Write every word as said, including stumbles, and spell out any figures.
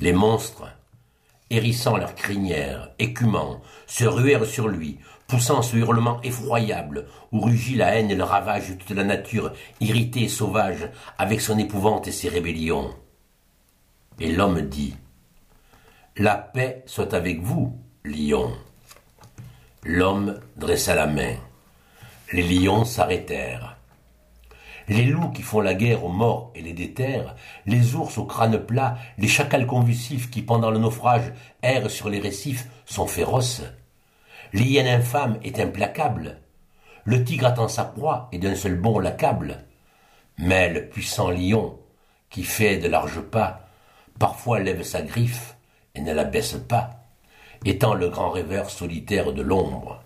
Les monstres, hérissant leurs crinières, écumants, se ruèrent sur lui, poussant ce hurlement effroyable où rugit la haine et le ravage de toute la nature irritée et sauvage avec son épouvante et ses rébellions. Et l'homme dit « La paix soit avec vous, lion !» L'homme dressa la main. Les lions s'arrêtèrent. Les loups qui font la guerre aux morts et les déterrent, les ours au crâne plat, les chacals convulsifs qui pendant le naufrage errent sur les récifs sont féroces. L'hyène infâme est implacable. Le tigre attend sa proie et d'un seul bond l'accable. Mais le puissant lion, qui fait de larges pas, parfois lève sa griffe et ne la baisse pas, étant le grand rêveur solitaire de l'ombre.